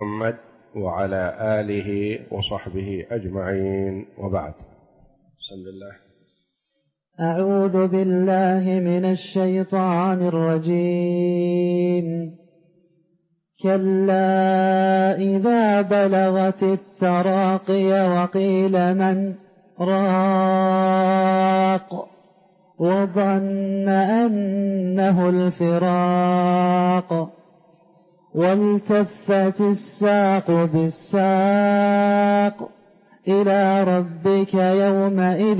محمد وعلى آله وصحبه أجمعين، وبعد. بسم الله. أعوذ بالله من الشيطان الرجيم. كلا إذا بلغت التراقي وقيل من راق وظن أنه الفراق والتفت الساق بالساق إلى ربك يومئذ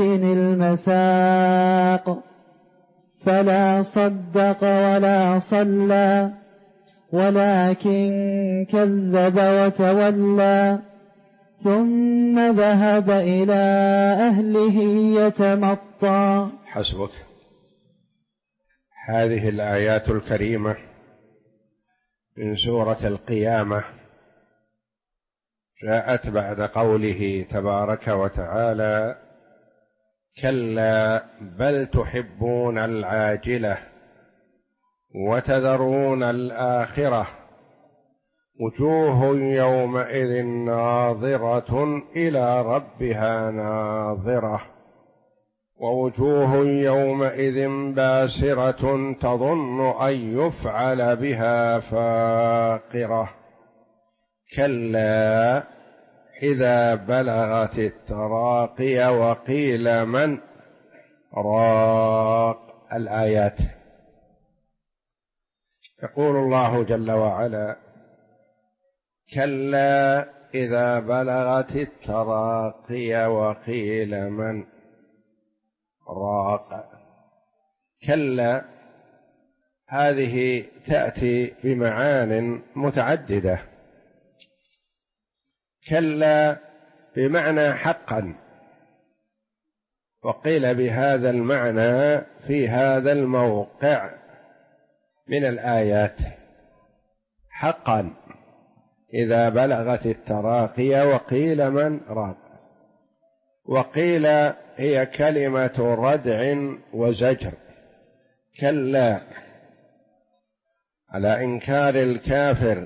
المساق فلا صدق ولا صلى ولكن كذب وتولى ثم ذهب إلى أهله يتمطى. حسبك. هذه الآيات الكريمة من سورة القيامة جاءت بعد قوله تبارك وتعالى: كلا بل تحبون العاجلة وتذرون الآخرة وجوه يومئذ ناظرة إلى ربها ناظرة ووجوه يومئذ باسرة تظن أن يفعل بها فاقرة كلا إذا بلغت التراقي وقيل من راق. الآيات. يقول الله جل وعلا: كلا إذا بلغت التراقي وقيل من راق. كلا هذه تأتي بمعان متعددة. كلا بمعنى حقا، وقيل بهذا المعنى في هذا الموقع من الآيات حقا إذا بلغت التراقي وقيل من راق. وقيل هي كلمة ردع وزجر. كلا على إنكار الكافر: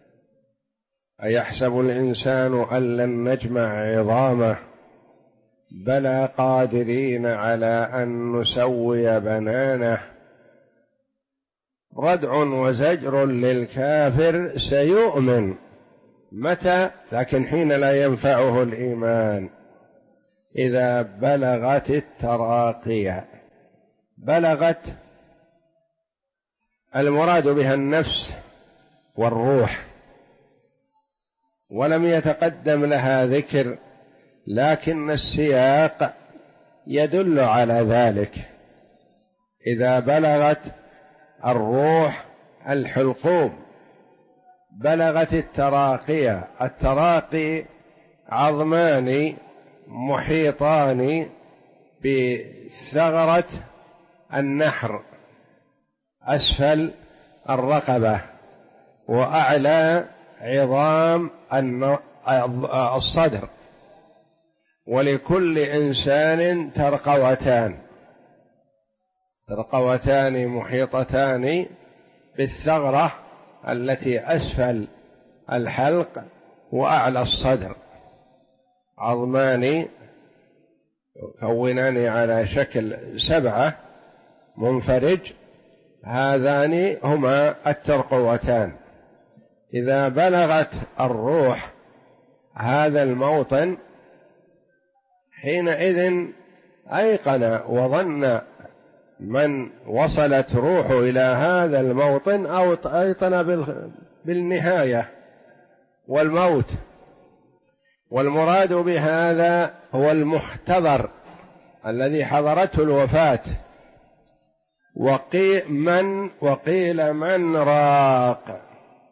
أيحسب الإنسان أن لن نجمع عظامه بلى قادرين على أن نسوي بنانه. ردع وزجر للكافر سيؤمن متى؟ لكن حين لا ينفعه الإيمان. إذا بلغت التراقي. بلغت المراد بها النفس والروح، ولم يتقدم لها ذكر، لكن السياق يدل على ذلك. إذا بلغت الروح الحلقوم. بلغت التراقي. التراقي عظمان محيطان بثغرة النحر أسفل الرقبة، وأعلى عظام الصدر، ولكل إنسان ترقوتان محيطتان بالثغرة التي أسفل الحلق وأعلى الصدر، عظمان يكونان على شكل 7 منفرج. هذان هما الترقوتان. إذا بلغت الروح هذا الموطن حينئذ أيقن وظن من وصلت روحه إلى هذا الموطن أو أيقن بالنهاية والموت. والمراد بهذا هو المحتضر الذي حضرته الوفاة. وقيل من راق.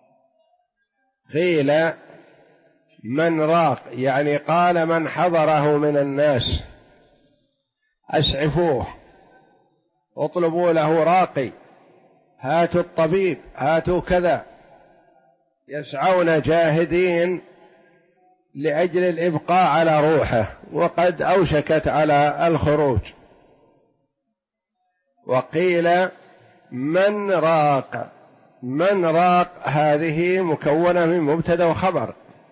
قيل من راق يعني قال من حضره من الناس: أسعفوه، اطلبوا له راقي، هاتوا الطبيب، هاتوا كذا. يسعون جاهدين لأجل الإبقاء على روحه وقد أوشكت على الخروج. وقيل من راق من راق هذه مكونة من مبتدأ وخبر،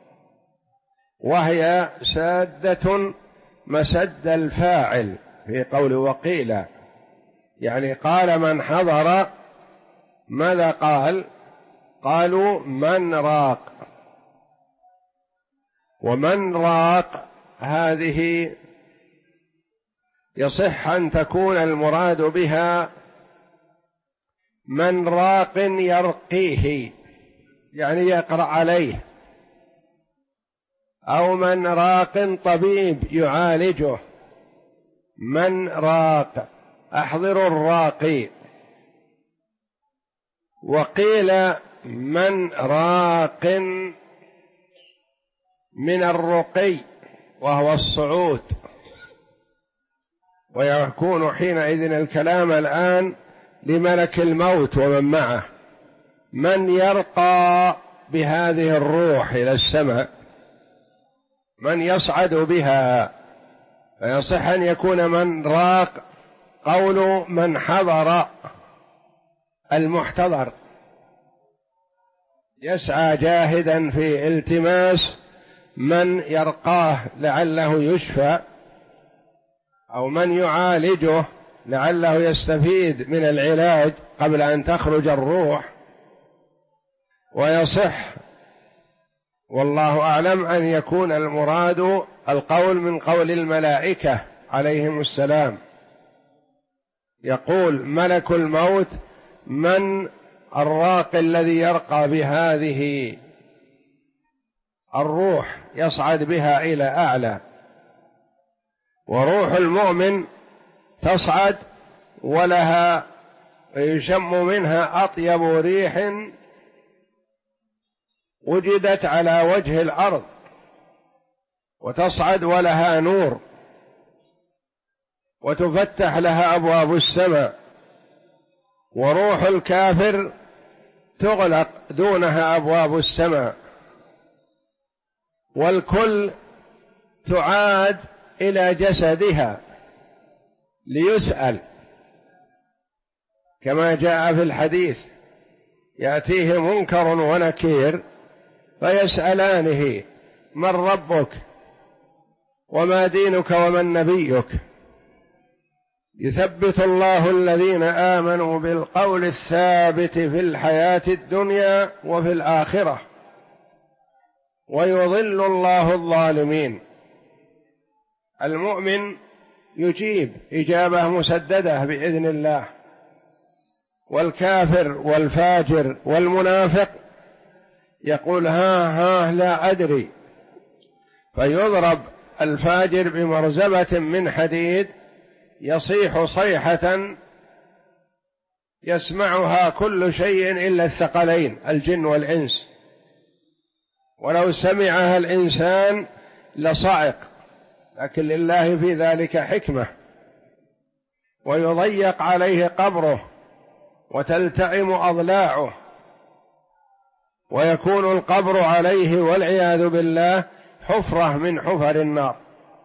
وهي سادة مسد الفاعل في قول وقيل، يعني قال من حضر، ماذا قالوا من راق، ومن راق هذه يصح أن تكون المراد بها من راق يرقيه، يعني يقرأ عليه، أو من راق طبيب يعالجه، من راق أحضر الراقي. وقيل من راق من الرقي وهو الصعود، ويكون حينئذ الكلام الآن لملك الموت ومن معه، من يرقى بهذه الروح إلى السماء، من يصعد بها، فيصح أن يكون من راق قول من حضر المحتضر، يسعى جاهدا في التماس من يرقاه لعله يشفى، أو من يعالجه لعله يستفيد من العلاج قبل أن تخرج الروح. ويصح والله أعلم أن يكون المراد القول من قول الملائكة عليهم السلام، يقول ملك الموت من الراق الذي يرقى بهذه الروح يصعد بها إلى أعلى. وروح المؤمن تصعد ولها يشم منها أطيب ريح وجدت على وجه الأرض، وتصعد ولها نور، وتفتح لها أبواب السماء. وروح الكافر تغلق دونها أبواب السماء، والكل تعاد إلى جسدها ليسأل، كما جاء في الحديث يأتيه منكر ونكير فيسألانه من ربك وما دينك ومن نبيك، يثبت الله الذين آمنوا بالقول الثابت في الحياة الدنيا وفي الآخرة، ويضل الله الظالمين. المؤمن يجيب إجابة مسددة بإذن الله، والكافر والفاجر والمنافق يقول ها لا أدري، فيضرب الفاجر بمرزبة من حديد يصيح صيحة يسمعها كل شيء إلا الثقلين الجن والإنس، ولو سمعها الإنسان لصعق، لكن لله في ذلك حكمة. ويضيق عليه قبره وتلتئم أضلاعه، ويكون القبر عليه والعياذ بالله حفرة من حفر النار.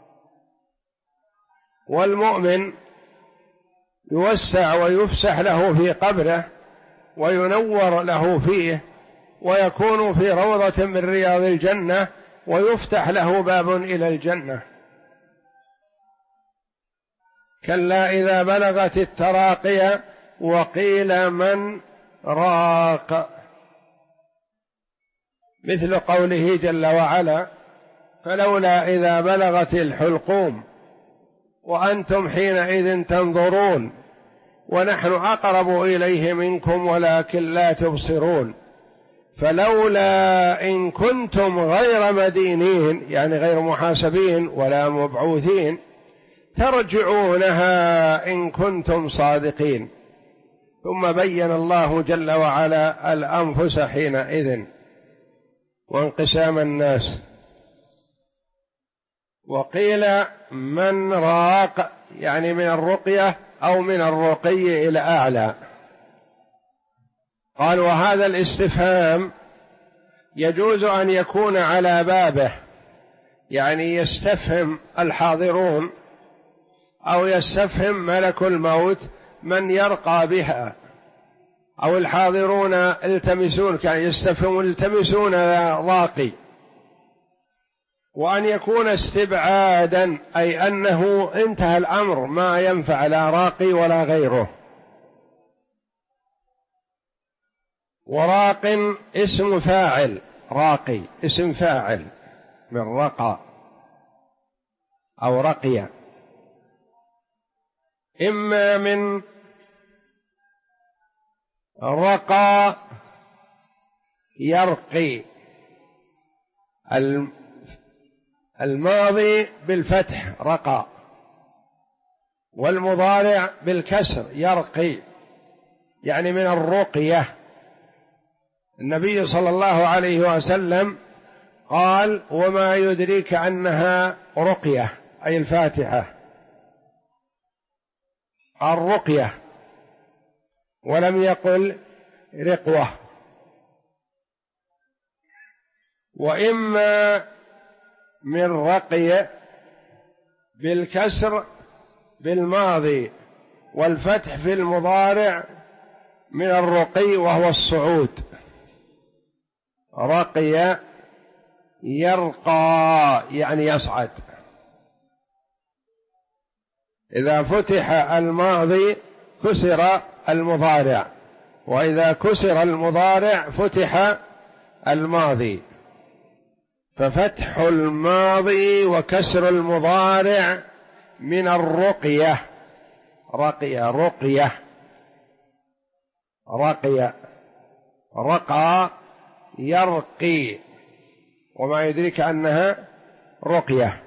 والمؤمن يوسع ويفسح له في قبره وينور له فيه، ويكون في روضة من رياض الجنة، ويفتح له باب إلى الجنة. كلا إذا بلغت التراقي وقيل من راق، مثل قوله جل وعلا فلولا إذا بلغت الحلقوم وأنتم حينئذ تنظرون ونحن أقرب إليه منكم ولكن لا تبصرون، فلولا إن كنتم غير مدينين، يعني غير محاسبين ولا مبعوثين، ترجعونها إن كنتم صادقين. ثم بين الله جل وعلا الأنفس حينئذ وانقسام الناس. وقيل من راق، يعني من الرقية أو من الرقي إلى أعلى. قال وهذا الاستفهام يجوز أن يكون على بابه، يعني يستفهم الحاضرون أو يستفهم ملك الموت من يرقى بها، أو الحاضرون التمسون، كان يستفهمون التمسون راقي. وأن يكون استبعادا أي أنه انتهى الأمر، ما ينفع لا راقي ولا غيره. وراق اسم فاعل، راقي اسم فاعل من رقى أو رقي، إما من رقى يرقي، الماضي بالفتح رقى، والمضارع بالكسر يرقي، يعني من الرقية. النبي صلى الله عليه وسلم قال: وما يدريك أنها رقية، أي الفاتحة الرقية، ولم يقل رقوة. وإما من رقي بالكسر بالماضي والفتح في المضارع من الرقي وهو الصعود، رقي يرقى يعني يصعد. إذا فتح الماضي كسر المضارع، وإذا كسر المضارع فتح الماضي، ففتح الماضي وكسر المضارع من الرقية، رقية رقية رقية، رقى يرقي، وما يدريك أنها رقية.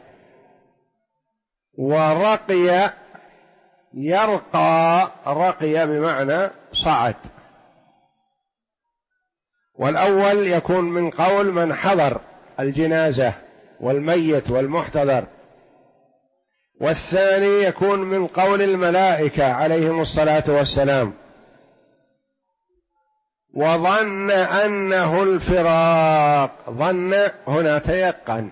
ورقي يرقى، رقي بمعنى صعد. والأول يكون من قول من حضر الجنازة والميت والمحتضر، والثاني يكون من قول الملائكة عليهم الصلاة والسلام. وظن أنه الفراق، ظن هنا تيقن،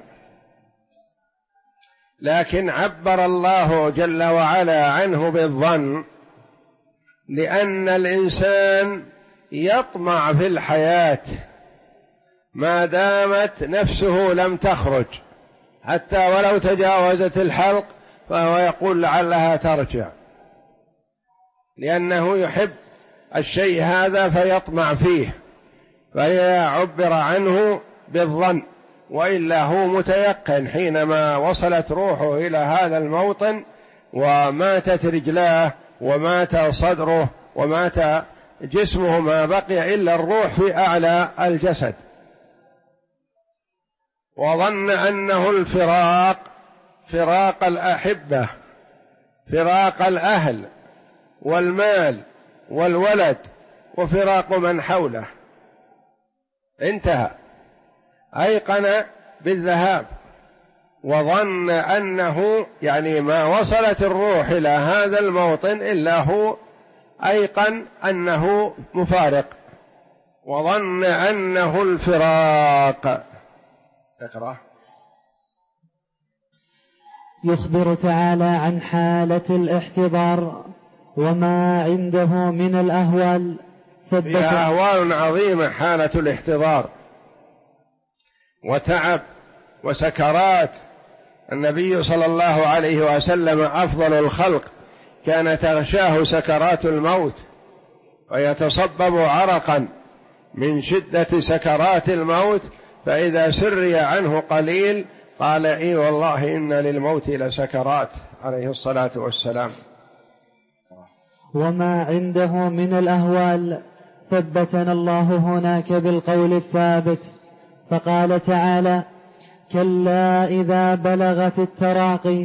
لكن عبر الله جل وعلا عنه بالظن، لأن الإنسان يطمع في الحياة ما دامت نفسه لم تخرج، حتى ولو تجاوزت الحلق فهو يقول لعلها ترجع، لأنه يحب الشيء هذا فيطمع فيه، فيعبر عنه بالظن. وإلا هو متيقن حينما وصلت روحه إلى هذا الموطن وماتت رجلاه ومات صدره ومات جسمه، ما بقي إلا الروح في أعلى الجسد. وظن أنه الفراق، فراق الأحبة، فراق الأهل والمال والولد، وفراق من حوله، انتهى، أيقن بالذهاب. وظن أنه يعني ما وصلت الروح إلى هذا الموطن إلا هو أيقن أنه مفارق. وظن أنه الفراق. اقرأ. يخبر تعالى عن حالة الاحتضار وما عنده من الأهوال. فيها أهوال عظيمة، حالة الاحتضار وتعب وسكرات. النبي صلى الله عليه وسلم أفضل الخلق كان تغشاه سكرات الموت ويتصبب عرقا من شدة سكرات الموت، فإذا سري عنه قليل قال: إي والله إن للموت لسكرات، عليه الصلاة والسلام. وما عنده من الأهوال ثبتنا الله هناك بالقول الثابت، فقال تعالى: كلا إذا بلغت التراقي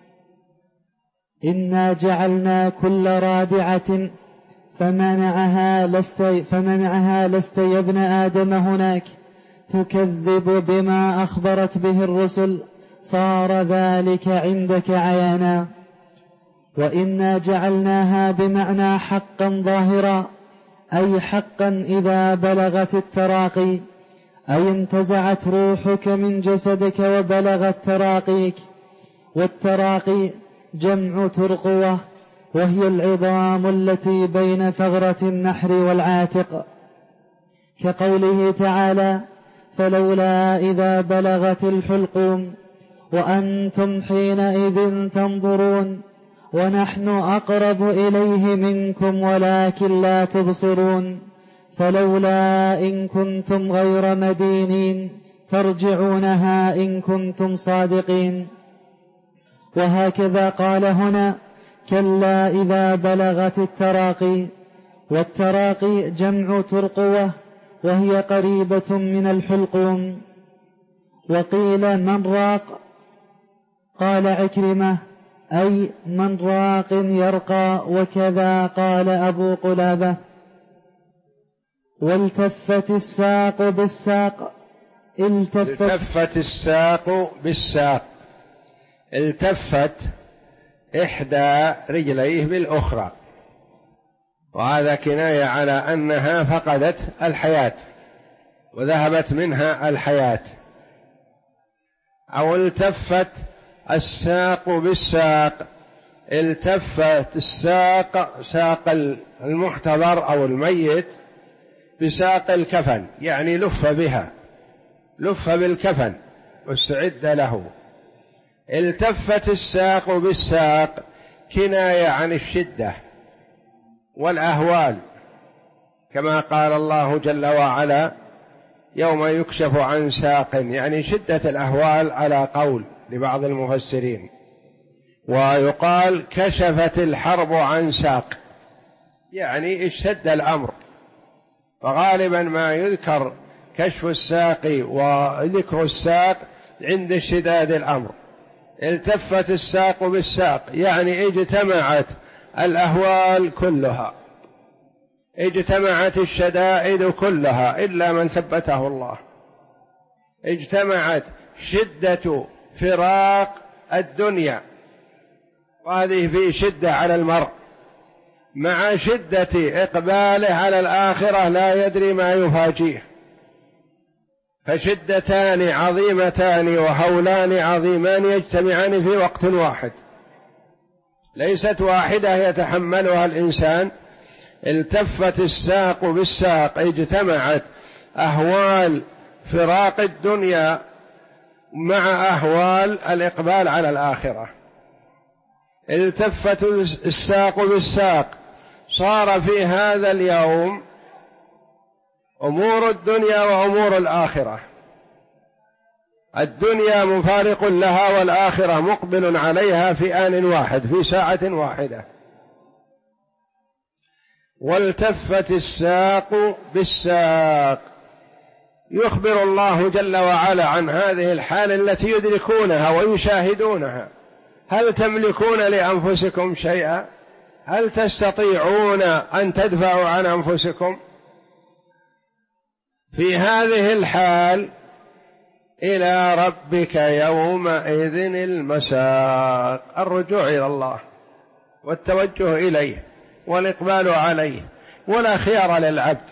إنا جعلنا كل رادعة فمنعها لست يا ابن آدم هناك تكذب بما أخبرت به الرسل، صار ذلك عندك عيانا. وإنا جعلناها بمعنى حقا ظاهرا، أي حقا إذا بلغت التراقي، أي انتزعت روحك من جسدك وبلغت تراقيك. والتراقي جمع ترقوة، وهي العظام التي بين ثغرة النحر والعاتق، كقوله تعالى: فلولا إذا بلغت الحلقوم وأنتم حينئذ تنظرون ونحن أقرب إليه منكم ولكن لا تبصرون، فلولا إن كنتم غير مدينين ترجعونها إن كنتم صادقين. وهكذا قال هنا: كلا إذا بلغت التراقي. والتراقي جمع ترقوة، وهي قريبة من الحلقوم. وقيل من راق، قال عكرمة: أي من راق يرقى، وكذا قال أبو قلابة. والتفت الساق بالساق. التفت الساق بالساق، التفت إحدى رجليه بالأخرى، وهذا كناية على أنها فقدت الحياة وذهبت منها الحياة. أو التفت الساق بالساق، التفت الساق، ساق المحتضر أو الميت، بساق الكفن، يعني لف بها، لف بالكفن واستعد له. التفت الساق بالساق كناية عن الشدة والأهوال، كما قال الله جل وعلا: يوم يكشف عن ساق، يعني شدة الأهوال على قول لبعض المفسرين. ويقال كشفت الحرب عن ساق، يعني اشتد الأمر، فغالبا ما يذكر كشف الساق وذكر الساق عند اشتداد الأمر. التفت الساق بالساق يعني اجتمعت الأهوال كلها، اجتمعت الشدائد كلها إلا من ثبته الله، اجتمعت شدة فراق الدنيا، وهذه في شدة على المرء، مع شدة إقباله على الآخرة لا يدري ما يفاجيه، فشدتان عظيمتان وهولان عظيمان يجتمعان في وقت واحد، ليست واحدة يتحملها الإنسان. التفت الساق بالساق، اجتمعت أهوال فراق الدنيا مع أهوال الإقبال على الآخرة. التفت الساق بالساق، صار في هذا اليوم أمور الدنيا وأمور الآخرة، الدنيا مفارق لها والآخرة مقبل عليها في آن واحد، في ساعة واحدة. والتفت الساق بالساق، يخبر الله جل وعلا عن هذه الحال التي يدركونها ويشاهدونها. هل تملكون لأنفسكم شيئا؟ هل تستطيعون أن تدفعوا عن أنفسكم في هذه الحال؟ إلى ربك يومئذ المساق، الرجوع إلى الله والتوجه إليه والإقبال عليه، ولا خيار للعبد.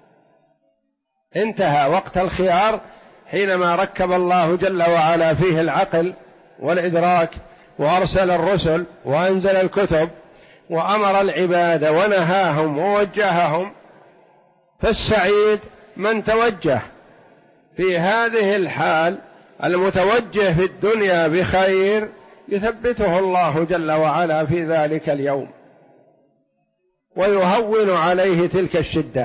انتهى وقت الخيار حينما ركب الله جل وعلا فيه العقل والإدراك، وأرسل الرسل وأنزل الكتب وأمر العباد ونهاهم ووجههم. فالسعيد من توجه في هذه الحال، المتوجه في الدنيا بخير يثبته الله جل وعلا في ذلك اليوم ويهون عليه تلك الشدة.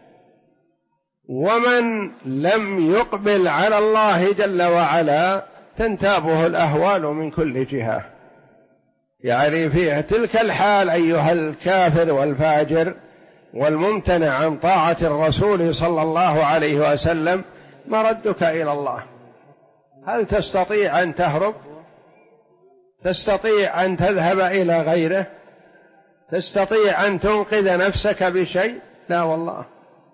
ومن لم يقبل على الله جل وعلا تنتابه الأهوال من كل جهة، يعني فيها تلك الحال أيها الكافر والفاجر والممتنع عن طاعة الرسول صلى الله عليه وسلم، مردك إلى الله. هل تستطيع أن تهرب؟ تستطيع أن تذهب إلى غيره؟ تستطيع أن تنقذ نفسك بشيء؟ لا والله.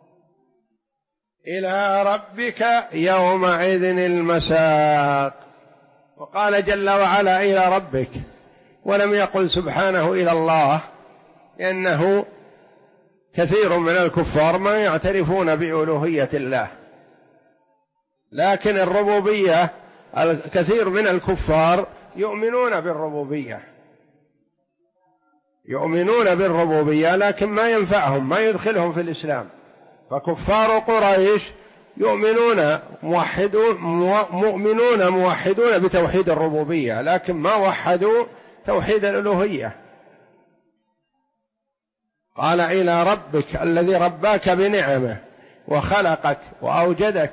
إلى ربك يومئذ المساق. وقال جل وعلا إلى ربك، ولم يقل سبحانه إلى الله، لأنه كثير من الكفار ما يعترفون بألوهية الله، لكن الربوبية الكثير من الكفار يؤمنون بالربوبية، يؤمنون بالربوبية لكن ما ينفعهم، ما يدخلهم في الإسلام. فكفار قريش يؤمنون مؤمنون موحدون بتوحيد الربوبية لكن ما وحدوا توحيد الألوهية. قال إلى ربك الذي رباك بنعمه وخلقك وأوجدك،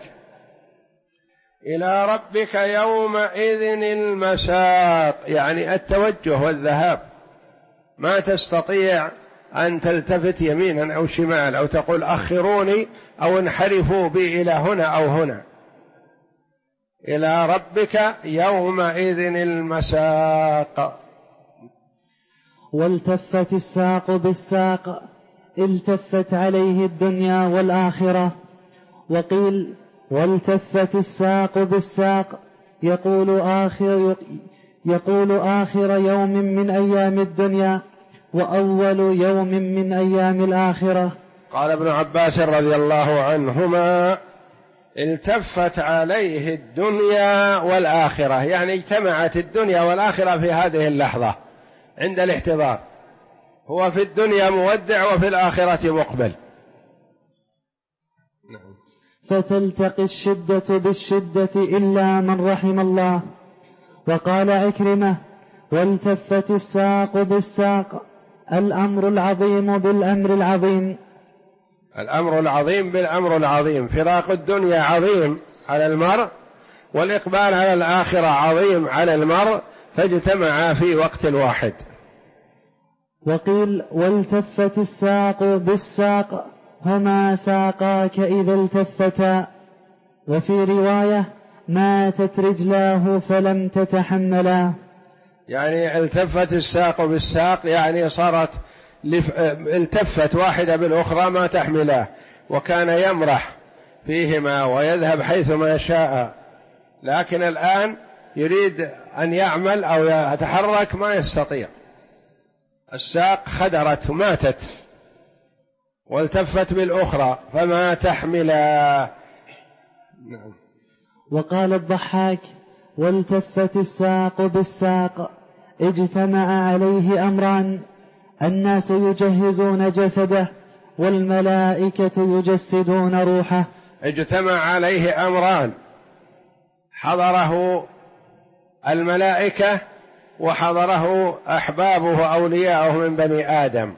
إلى ربك يومئذ المساق، يعني التوجه والذهاب، ما تستطيع أن تلتفت يمينا أو شمال أو تقول أخروني أو انحرفوا بي إلى هنا أو هنا. إلى ربك يومئذ المساق. والتفت الساق بالساق، التفت عليه الدنيا والآخرة. وقيل والتفت الساق بالساق يقول آخر يوم من أيام الدنيا وأول يوم من أيام الآخرة. قال ابن عباس رضي الله عنهما التفت عليه الدنيا والآخرة، يعني اجتمعت الدنيا والآخرة في هذه اللحظة عند الاحتضار، هو في الدنيا مودع وفي الآخرة مقبل. فتلتقي الشدة بالشدة إلا من رحم الله. وقال عكرمة والتفت الساق بالساق، الأمر العظيم بالأمر العظيم. الأمر العظيم بالأمر العظيم، فراق الدنيا عظيم على المرء والإقبال على الآخرة عظيم على المرء، فاجتمعا في وقت واحد. وقيل والتفت الساق بالساق، هما ساقاك إذا التفتا. وفي رواية ماتت رجلاه فلم تتحملا، يعني التفت الساق بالساق يعني صارت التفت واحدة بالأخرى ما تحملاه، وكان يمرح فيهما ويذهب حيثما شاء، لكن الآن يريد أن يعمل أو يتحرك ما يستطيع، الساق خدرت ماتت، والتفت بالأخرى فما تحملا. وقال الضحاك والتفت الساق بالساق، اجتمع عليه أمران، الناس يجهزون جسده والملائكة يجسدون روحه. اجتمع عليه أمران، حضره الملائكة وحضره أحبابه أولياءه من بني آدم.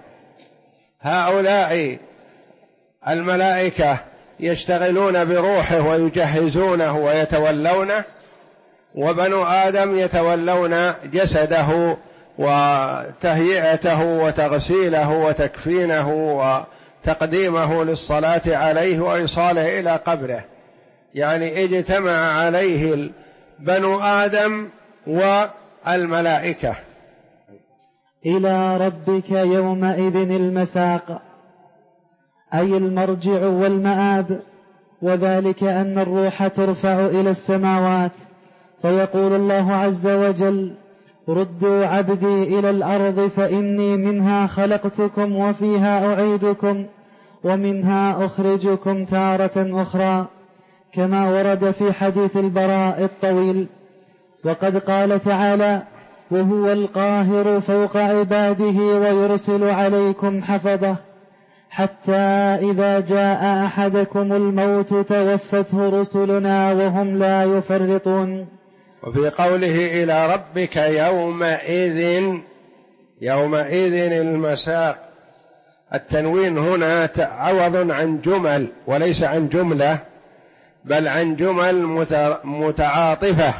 هؤلاء الملائكة يشتغلون بروحه ويجهزونه ويتولونه، وبنو آدم يتولون جسده وتهيئته وتغسيله وتكفينه وتقديمه للصلاة عليه وإيصاله إلى قبره. يعني اجتمع عليه بنو آدم والملائكة. إلى ربك يومئذ المساق، أي المرجع والمآب. وذلك أن الروح ترفع إلى السماوات، فيقول الله عز وجل ردوا عبدي إلى الأرض فإني منها خلقتكم وفيها أعيدكم ومنها أخرجكم تارة أخرى، كما ورد في حديث البراء الطويل. وقد قال تعالى وهو القاهر فوق عباده ويرسل عليكم حفظه حتى إذا جاء أحدكم الموت توفته رسلنا وهم لا يفرطون. وفي قوله إلى ربك يومئذ المساق، التنوين هنا عوض عن جمل وليس عن جملة، بل عن جمل متعاطفة،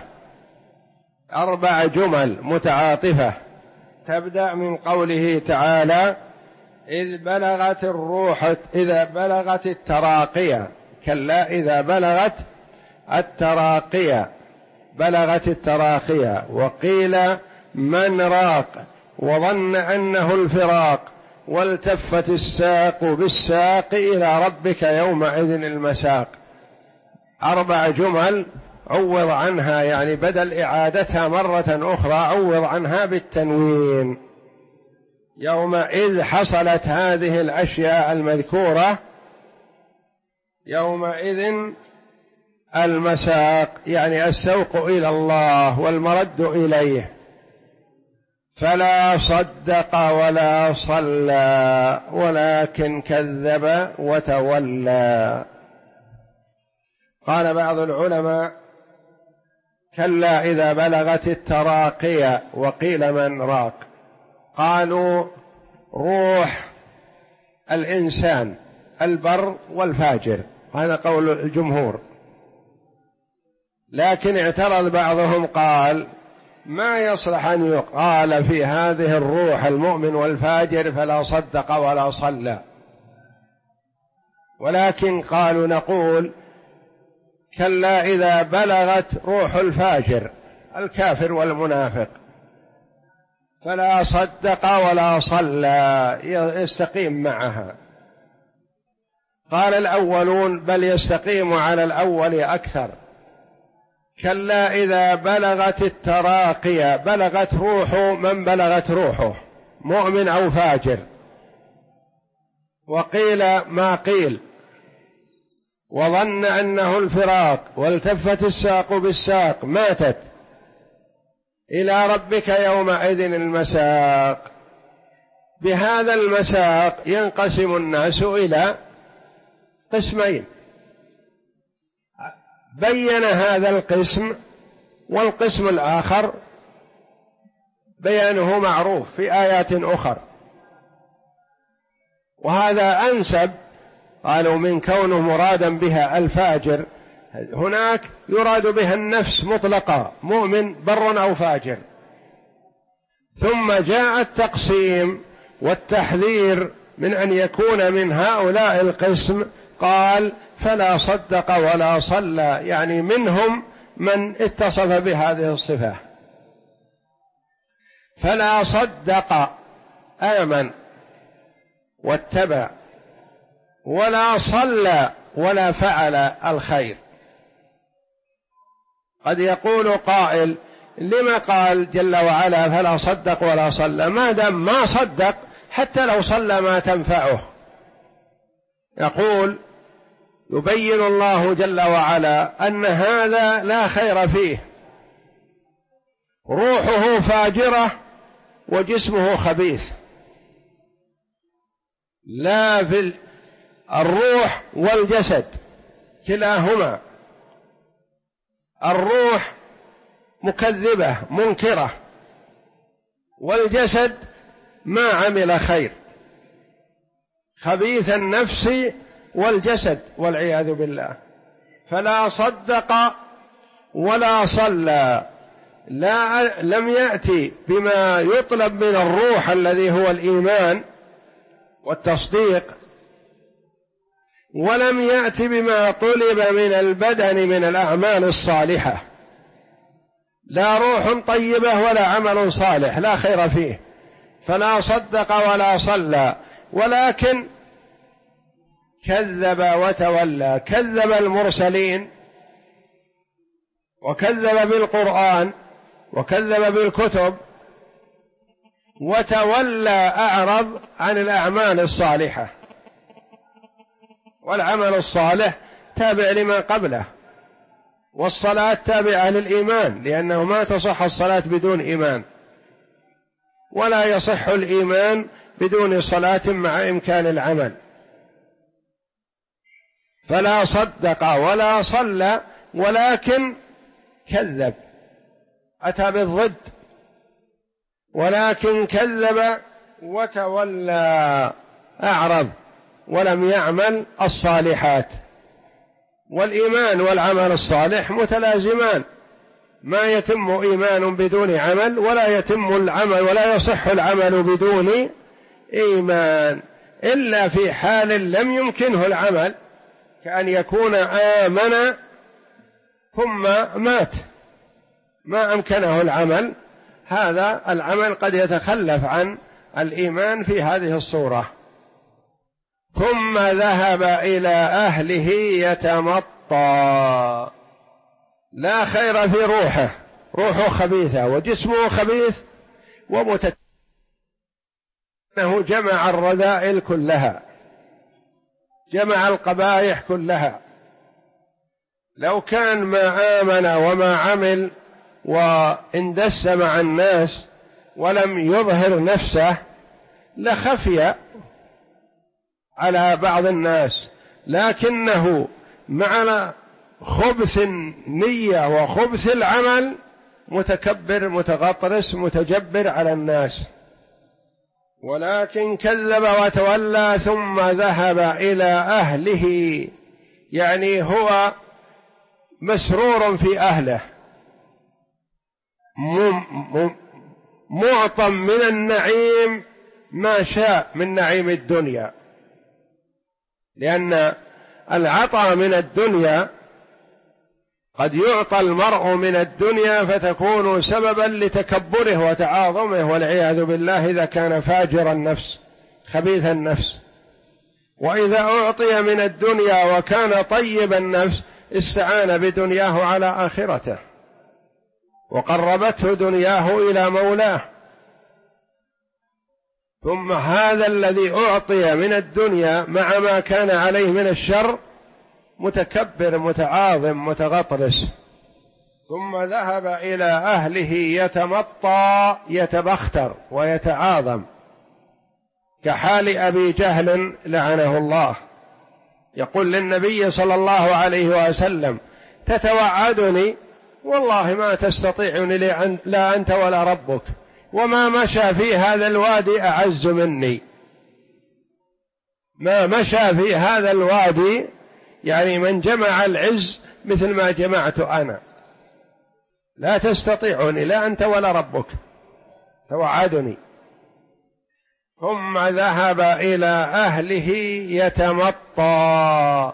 4 جمل متعاطفة تبدأ من قوله تعالى إذ بلغت الروح، إذا بلغت التراقية، كلا إذا بلغت التراقية، بلغت التراقية. وقيل من راق وظن أنه الفراق، والتفت الساق بالساق إلى ربك يومئذ المساق. 4 جمل عوض عنها، يعني بدل إعادتها مرة أخرى عوض عنها بالتنوين. يومئذ حصلت هذه الأشياء المذكورة، يومئذ المساق يعني السوق إلى الله والمرد إليه. فلا صدق ولا صلى ولكن كذب وتولى. قال بعض العلماء: كلا إذا بلغت التراقي. وقيل من راق؟ قالوا روح الإنسان البر والفاجر، هذا قول الجمهور، لكن اعترض بعضهم قال: ما يصلح أن يقال في هذه الروح المؤمن والفاجر فلا صدق ولا صلى، ولكن قالوا نقول: كلا إذا بلغت روح الفاجر الكافر والمنافق فلا صدق ولا صلى، يستقيم معها. قال الأولون: بل يستقيم على الأول أكثر. كلا إذا بلغت التراقي، بلغت روح من بلغت روحه، مؤمن أو فاجر. وقيل ما قيل، وظن أنه الفراق والتفت الساق بالساق، ماتت، إلى ربك يومئذ المساق. بهذا المساق ينقسم الناس إلى قسمين، بين هذا القسم، والقسم الآخر بيانه معروف في آيات أخرى، وهذا أنسب. قالوا من كونه مرادا بها الفاجر، هناك يراد بها النفس مطلقة، مؤمن بر أو فاجر. ثم جاء التقسيم والتحذير من أن يكون من هؤلاء القسم، قال: فلا صدق ولا صلى، يعني منهم من اتصف بهذه الصفة. فلا صدق آمن واتبع، ولا صلى ولا فعل الخير. قد يقول قائل: لما قال جل وعلا فلا صدق ولا صلى؟ ما دام ما صدق حتى لو صلى ما تنفعه. يقول: يبين الله جل وعلا أن هذا لا خير فيه، روحه فاجرة وجسمه خبيث، لا في الروح والجسد كلاهما. الروح مكذبة منكرة، والجسد ما عمل خير، خبيث النفس والجسد والعياذ بالله. فلا صدق ولا صلى، لم يأتي بما يطلب من الروح الذي هو الإيمان والتصديق، ولم يأتي بما طلب من البدن من الأعمال الصالحة. لا روح طيبة ولا عمل صالح، لا خير فيه. فلا صدق ولا صلى، ولكن كذب وتولى، كذب المرسلين، وكذب بالقرآن، وكذب بالكتب، وتولى أعرض عن الأعمال الصالحة. والعمل الصالح تابع لما قبله، والصلاة تابعة للإيمان، لأنه ما تصح الصلاة بدون إيمان، ولا يصح الإيمان بدون صلاة مع إمكان العمل. فلا صدق ولا صلى، ولكن كذب، أتى بالضد، ولكن كذب وتولى، أعرض ولم يعمل الصالحات. والإيمان والعمل الصالح متلازمان، ما يتم إيمان بدون عمل، ولا يتم العمل ولا يصح العمل بدون إيمان، إلا في حال لم يمكنه العمل، كأن يكون آمن ثم مات ما أمكنه العمل، هذا العمل قد يتخلف عن الإيمان في هذه الصورة. ثم ذهب إلى أهله يتمطى، لا خير في روحه، روحه خبيثة وجسمه خبيث أنه جمع الرذائل كلها، جمع القبائح كلها. لو كان ما آمن وما عمل واندس مع الناس ولم يظهر نفسه لخفي على بعض الناس، لكنه مع خبث النية وخبث العمل متكبر متغطرس متجبر على الناس. ولكن كذب وتولى ثم ذهب إلى أهله، يعني هو مسرور في أهله معطى من النعيم ما شاء من نعيم الدنيا، لأن العطاء من الدنيا قد يعطى المرء من الدنيا فتكون سببا لتكبره وتعاظمه والعياذ بالله إذا كان فاجر النفس خبيث النفس. وإذا أعطي من الدنيا وكان طيب النفس استعان بدنياه على آخرته وقربته دنياه إلى مولاه. ثم هذا الذي أعطي من الدنيا مع ما كان عليه من الشر متكبر متعاظم متغطرس، ثم ذهب إلى أهله يتمطى يتبختر ويتعاظم كحال أبي جهل لعنه الله، يقول للنبي صلى الله عليه وسلم: تتوعدني والله ما تستطيعني لا أنت ولا ربك، وما مشى في هذا الوادي أعز مني. ما مشى في هذا الوادي يعني من جمع العز مثل ما جمعت أنا، لا تستطيعني لا أنت ولا ربك، توعدني. ثم ذهب إلى أهله يتمطى.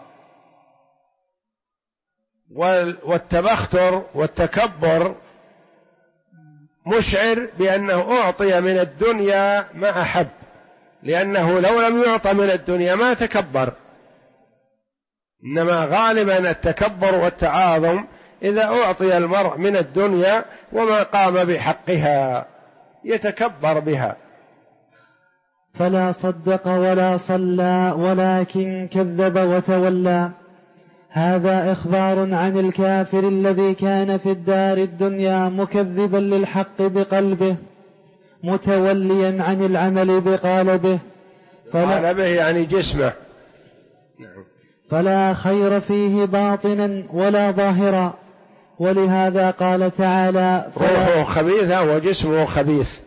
والتبختر والتكبر مشعر بأنه أعطي من الدنيا ما أحب، لأنه لو لم يعطى من الدنيا ما تكبر، إنما غالبا التكبر والتعاظم إذا أعطي المرء من الدنيا وما قام بحقها يتكبر بها. فلا صدق ولا صلى ولكن كذب وتولى. هذا إخبار عن الكافر الذي كان في الدار الدنيا مكذبا للحق بقلبه متوليا عن العمل بقالبه، قالبه يعني جسمه، فلا خير فيه باطنا ولا ظاهرا. ولهذا قال تعالى: روحه خبيثة وجسمه خبيث.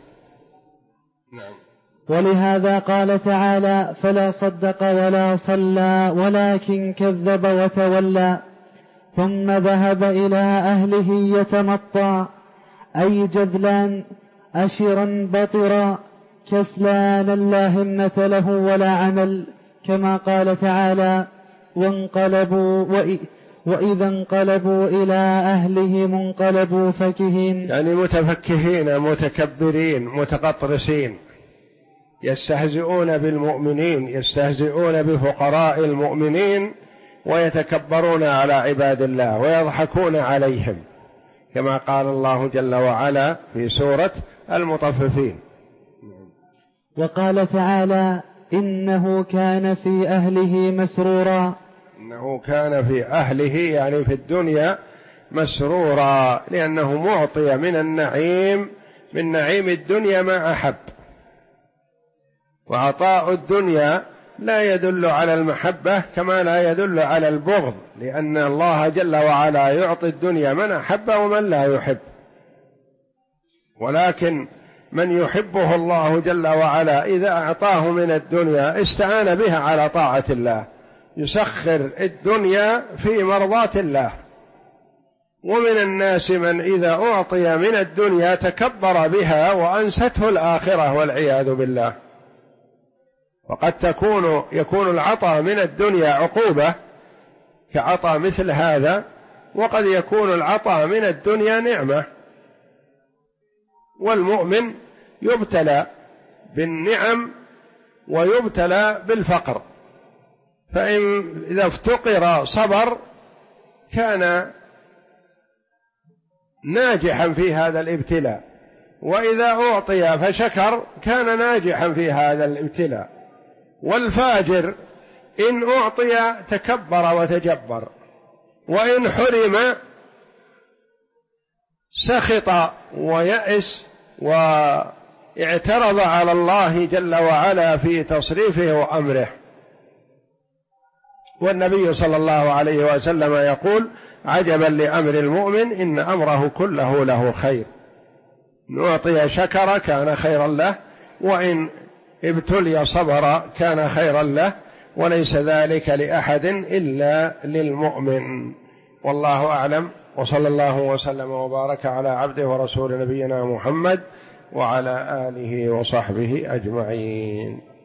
ولهذا قال تعالى: فلا صدق ولا صلى ولكن كذب وتولى. ثم ذهب إلى أهله يتمطى، أي جذلان أشرا بطرا كسلانا لا همة له ولا عمل، كما قال تعالى: وإذا انقلبوا إلى أهلهم انقلبوا فكهين، يعني متفكهين متكبرين متقطرسين، يستهزئون بالمؤمنين، يستهزئون بفقراء المؤمنين ويتكبرون على عباد الله ويضحكون عليهم، كما قال الله جل وعلا في سورة المطففين. وقال تعالى: إنه كان في أهله مسرورا. إنه كان في أهله يعني في الدنيا مسرورا، لأنه معطي من النعيم من نعيم الدنيا ما أحب. وعطاء الدنيا لا يدل على المحبة كما لا يدل على البغض، لأن الله جل وعلا يعطي الدنيا من أحب ومن لا يحب. ولكن من يحبه الله جل وعلا إذا أعطاه من الدنيا استعان بها على طاعة الله، يسخر الدنيا في مرضاة الله. ومن الناس من إذا أعطي من الدنيا تكبر بها وأنسته الآخرة والعياذ بالله. وقد يكون العطاء من الدنيا عقوبة كعطاء مثل هذا، وقد يكون العطاء من الدنيا نعمة. والمؤمن يبتلى بالنعم ويبتلى بالفقر، إذا افتقر صبر كان ناجحا في هذا الابتلاء، وإذا أعطي فشكر كان ناجحا في هذا الابتلاء. والفاجر إن أعطي تكبر وتجبر، وإن حرم سخط ويأس اعترض على الله جل وعلا في تصريفه وأمره. والنبي صلى الله عليه وسلم يقول: عجبا لأمر المؤمن إن أمره كله له خير، إن أعطي شكر كان خيرا له، وإن ابتلي صبر كان خيرا له، وليس ذلك لأحد إلا للمؤمن. والله أعلم، وصلى الله وسلم وبارك على عبده ورسول نبينا محمد وعلى آله وصحبه أجمعين.